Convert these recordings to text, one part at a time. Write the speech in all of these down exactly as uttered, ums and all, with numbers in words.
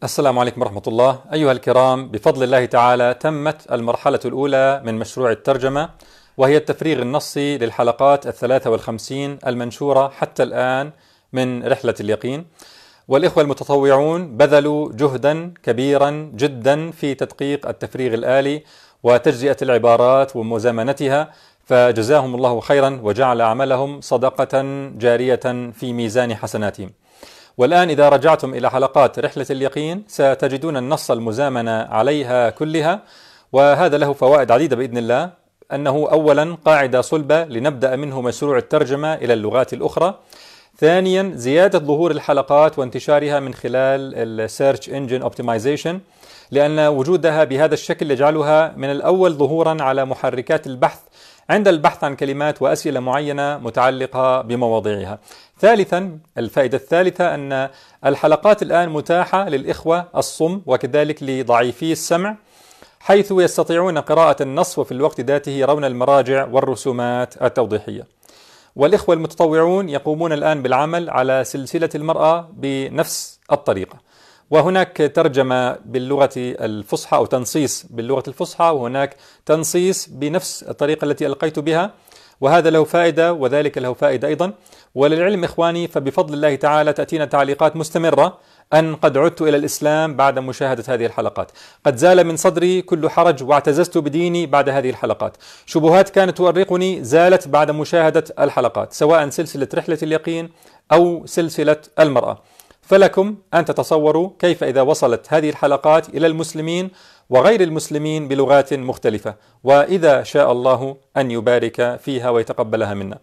السلام عليكم ورحمة الله. أيها الكرام، بفضل الله تعالى تمت المرحلة الأولى من مشروع الترجمة، وهي التفريغ النصي للحلقات الثلاثة والخمسين المنشورة حتى الآن من رحلة اليقين. والإخوة المتطوعون بذلوا جهدا كبيرا جدا في تدقيق التفريغ الآلي وتجزئة العبارات ومزامنتها، فجزاهم الله خيرا وجعل عملهم صدقة جارية في ميزان حسناتهم. والآن إذا رجعتم إلى حلقات رحلة اليقين ستجدون النص المزامن عليها كلها، وهذا له فوائد عديدة بإذن الله. أنه أولا قاعدة صلبة لنبدأ منه مشروع الترجمة إلى اللغات الأخرى. ثانيا زيادة ظهور الحلقات وانتشارها من خلال السيرش انجن اوبتمايزيشن، لأن وجودها بهذا الشكل يجعلها من الأول ظهورا على محركات البحث عند البحث عن كلمات وأسئلة معينة متعلقة بمواضيعها. ثالثا، الفائدة الثالثة أن الحلقات الآن متاحة للإخوة الصم وكذلك لضعيفي السمع، حيث يستطيعون قراءة النص وفي الوقت ذاته يرون المراجع والرسومات التوضيحية. والإخوة المتطوعون يقومون الآن بالعمل على سلسلة المرأة بنفس الطريقة، وهناك ترجمة باللغة الفصحى أو تنصيص باللغة الفصحى، وهناك تنصيص بنفس الطريقة التي ألقيت بها، وهذا له فائدة وذلك له فائدة أيضا. وللعلم إخواني، فبفضل الله تعالى تأتينا تعليقات مستمرة أن قد عدت إلى الإسلام بعد مشاهدة هذه الحلقات، قد زال من صدري كل حرج واعتززت بديني بعد هذه الحلقات، شبهات كانت تؤرقني زالت بعد مشاهدة الحلقات، سواء سلسلة رحلة اليقين أو سلسلة المرأة. فلكم أن تتصوروا كيف إذا وصلت هذه الحلقات إلى المسلمين وغير المسلمين بلغات مختلفة، وإذا شاء الله أن يبارك فيها ويتقبلها منا.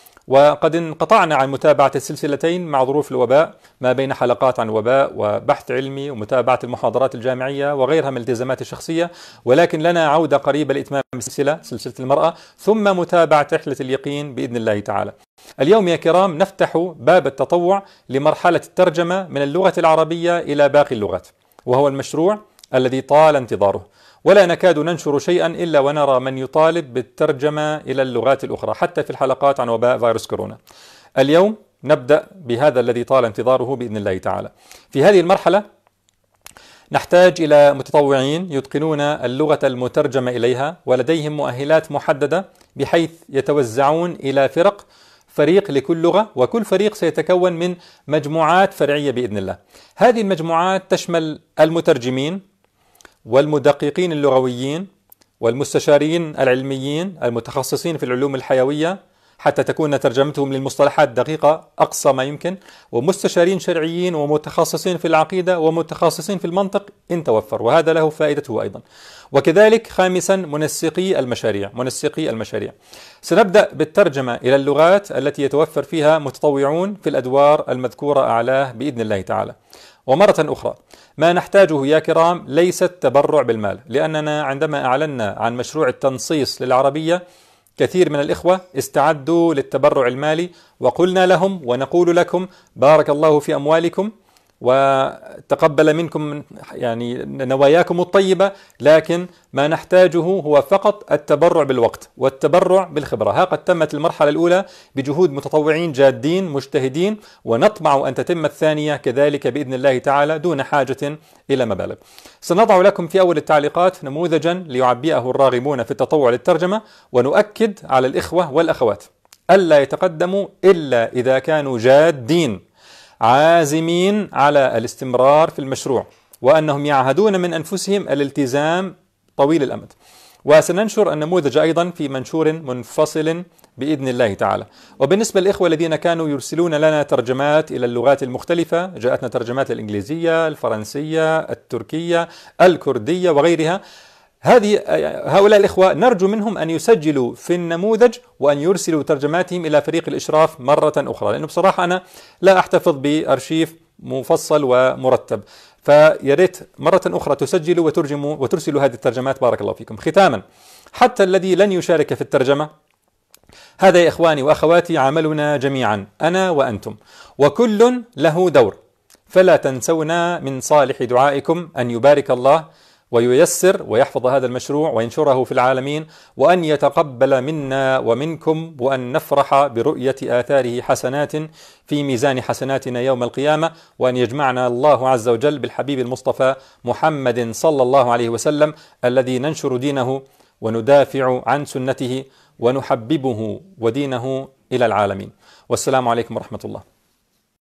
وقد انقطعنا عن متابعة السلسلتين مع ظروف الوباء، ما بين حلقات عن وباء وبحث علمي ومتابعة المحاضرات الجامعية وغيرها من الالتزامات الشخصية، ولكن لنا عودة قريبة لإتمام السلسلة سلسلة المرأة ثم متابعة رحلة اليقين بإذن الله تعالى. اليوم يا كرام نفتح باب التطوع لمرحلة الترجمة من اللغة العربية إلى باقي اللغات، وهو المشروع الذي طال انتظاره، ولا نكاد ننشر شيئا إلا ونرى من يطالب بالترجمة إلى اللغات الأخرى حتى في الحلقات عن وباء فيروس كورونا. اليوم نبدأ بهذا الذي طال انتظاره بإذن الله تعالى. في هذه المرحلة نحتاج إلى متطوعين يتقنون اللغة المترجمة إليها ولديهم مؤهلات محددة، بحيث يتوزعون إلى فرق، فريق لكل لغة، وكل فريق سيتكون من مجموعات فرعية بإذن الله. هذه المجموعات تشمل المترجمين والمدققين اللغويين والمستشارين العلميين المتخصصين في العلوم الحيوية حتى تكون ترجمتهم للمصطلحات دقيقة أقصى ما يمكن، ومستشارين شرعيين ومتخصصين في العقيدة ومتخصصين في المنطق إن توفر، وهذا له فائدته أيضا. وكذلك خامسا منسقي المشاريع منسقي المشاريع سنبدأ بالترجمة إلى اللغات التي يتوفر فيها متطوعون في الأدوار المذكورة أعلاه بإذن الله تعالى. ومرة أخرى، ما نحتاجه يا كرام ليس التبرع بالمال، لأننا عندما أعلنا عن مشروع التنصيص للعربية كثير من الإخوة استعدوا للتبرع المالي، وقلنا لهم ونقول لكم بارك الله في أموالكم وتقبل منكم يعني نواياكم الطيبة، لكن ما نحتاجه هو فقط التبرع بالوقت والتبرع بالخبرة. ها قد تمت المرحلة الأولى بجهود متطوعين جادين مجتهدين، ونطمع أن تتم الثانية كذلك بإذن الله تعالى دون حاجة إلى مبالغ. سنضع لكم في أول التعليقات نموذجا ليعبئه الراغبون في التطوع للترجمة، ونؤكد على الإخوة والأخوات ألا يتقدموا إلا إذا كانوا جادين عازمين على الاستمرار في المشروع، وأنهم يعهدون من أنفسهم الالتزام طويل الأمد. وسننشر النموذج أيضا في منشور منفصل بإذن الله تعالى. وبالنسبة للإخوة الذين كانوا يرسلون لنا ترجمات إلى اللغات المختلفة، جاءتنا ترجمات الإنجليزية، الفرنسية، التركية، الكردية وغيرها، هذه هؤلاء الإخوة نرجو منهم أن يسجلوا في النموذج وأن يرسلوا ترجماتهم إلى فريق الإشراف مرة أخرى، لأنه بصراحة أنا لا أحتفظ بأرشيف مفصل ومرتب، فياريت مرة أخرى تسجلوا وترجموا وترسلوا هذه الترجمات بارك الله فيكم. ختاما، حتى الذي لن يشارك في الترجمة، هذا يا إخواني وأخواتي عملنا جميعا أنا وأنتم، وكل له دور، فلا تنسونا من صالح دعائكم أن يبارك الله وييسر ويحفظ هذا المشروع وينشره في العالمين، وأن يتقبل منا ومنكم، وأن نفرح برؤية آثاره حسنات في ميزان حسناتنا يوم القيامة، وأن يجمعنا الله عز وجل بالحبيب المصطفى محمد صلى الله عليه وسلم الذي ننشر دينه وندافع عن سنته ونحببه ودينه إلى العالمين. والسلام عليكم ورحمة الله.